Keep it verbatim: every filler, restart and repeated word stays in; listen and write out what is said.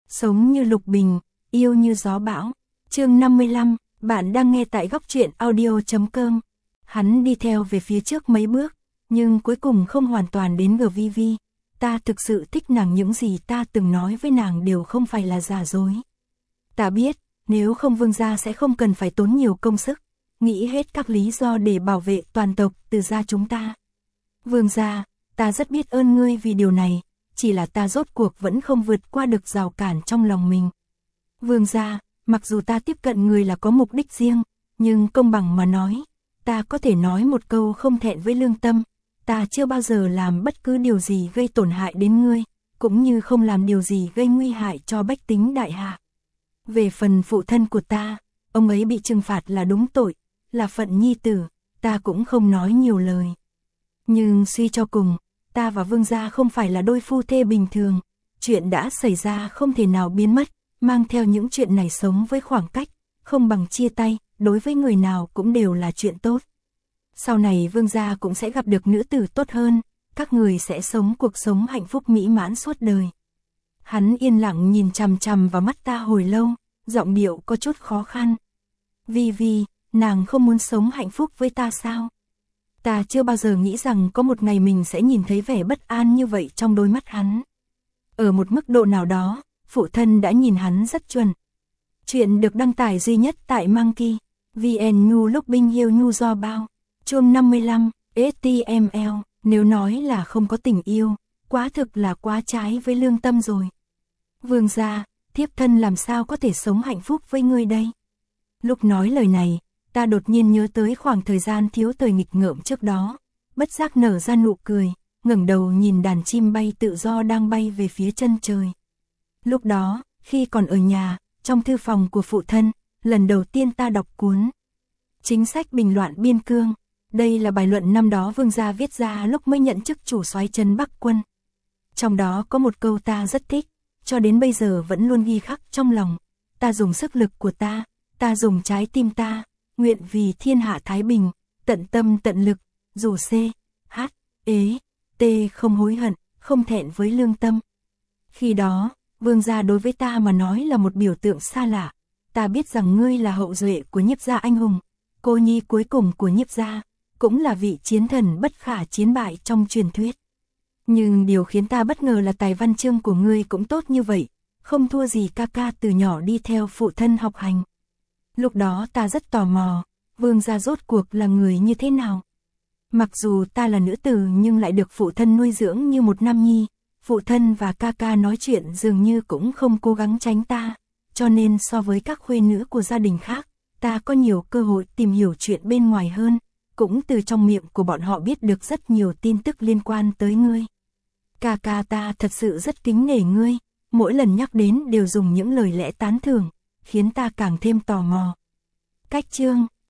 Sống như lục bình, yêu như gió bão. Chương năm mươi lăm, bạn đang nghe tại góc truyện audio chấm com. Hắn đi theo về phía trước mấy bước, nhưng cuối cùng không hoàn toàn đến G Vi Vi. Ta thực sự thích nàng, những gì ta từng nói với nàng đều không phải là giả dối. Ta biết, nếu không Vương gia sẽ không cần phải tốn nhiều công sức, nghĩ hết các lý do để bảo vệ toàn tộc từ gia chúng ta. Vương gia, ta rất biết ơn ngươi vì điều này, chỉ là ta rốt cuộc vẫn không vượt qua được rào cản trong lòng mình. Vương gia, mặc dù ta tiếp cận người là có mục đích riêng, nhưng công bằng mà nói, ta có thể nói một câu không thẹn với lương tâm, ta chưa bao giờ làm bất cứ điều gì gây tổn hại đến ngươi, cũng như không làm điều gì gây nguy hại cho bách tính đại hạ. Về phần phụ thân của ta, ông ấy bị trừng phạt là đúng tội, là phận nhi tử, ta cũng không nói nhiều lời. Nhưng suy cho cùng, ta và Vương gia không phải là đôi phu thê bình thường, chuyện đã xảy ra không thể nào biến mất, mang theo những chuyện này sống với khoảng cách, không bằng chia tay, đối với người nào cũng đều là chuyện tốt. Sau này Vương gia cũng sẽ gặp được nữ tử tốt hơn, các người sẽ sống cuộc sống hạnh phúc mỹ mãn suốt đời. Hắn yên lặng nhìn chằm chằm vào mắt ta hồi lâu, giọng điệu có chút khó khăn. Vi Vi, nàng không muốn sống hạnh phúc với ta sao? Ta chưa bao giờ nghĩ rằng có một ngày mình sẽ nhìn thấy vẻ bất an như vậy trong đôi mắt hắn. Ở một mức độ nào đó, phụ thân đã nhìn hắn rất chuẩn. Chuyện được đăng tải duy nhất tại Monkey, vê en Nhu lúc binh yêu Nhu do bao. Chương năm mươi lăm, ếch ti em lờ, nếu nói là không có tình yêu, quá thực là quá trái với lương tâm rồi. Vương gia, thiếp thân làm sao có thể sống hạnh phúc với ngươi đây? Lúc nói lời này, ta đột nhiên nhớ tới khoảng thời gian thiếu thời nghịch ngợm trước đó, bất giác nở ra nụ cười, ngẩng đầu nhìn đàn chim bay tự do đang bay về phía chân trời. Lúc đó, khi còn ở nhà, trong thư phòng của phụ thân, lần đầu tiên ta đọc cuốn Chính sách bình loạn biên cương. Đây là bài luận năm đó Vương gia viết ra lúc mới nhận chức chủ soái trấn Bắc quân. Trong đó có một câu ta rất thích, cho đến bây giờ vẫn luôn ghi khắc trong lòng. Ta dùng sức lực của ta, ta dùng trái tim ta, nguyện vì thiên hạ thái bình, tận tâm tận lực, dù C, H, ế, T không hối hận, không thẹn với lương tâm. Khi đó, Vương gia đối với ta mà nói là một biểu tượng xa lạ. Ta biết rằng ngươi là hậu duệ của Nhiếp gia anh hùng, cô nhi cuối cùng của Nhiếp gia, cũng là vị chiến thần bất khả chiến bại trong truyền thuyết. Nhưng điều khiến ta bất ngờ là tài văn chương của ngươi cũng tốt như vậy, không thua gì ca ca từ nhỏ đi theo phụ thân học hành. Lúc đó ta rất tò mò, Vương gia rốt cuộc là người như thế nào? Mặc dù ta là nữ tử nhưng lại được phụ thân nuôi dưỡng như một nam nhi, phụ thân và ca ca nói chuyện dường như cũng không cố gắng tránh ta, cho nên so với các khuê nữ của gia đình khác, ta có nhiều cơ hội tìm hiểu chuyện bên ngoài hơn, cũng từ trong miệng của bọn họ biết được rất nhiều tin tức liên quan tới ngươi. Ca ca ta thật sự rất kính nể ngươi, mỗi lần nhắc đến đều dùng những lời lẽ tán thưởng, khiến ta càng thêm tò mò. Cách chương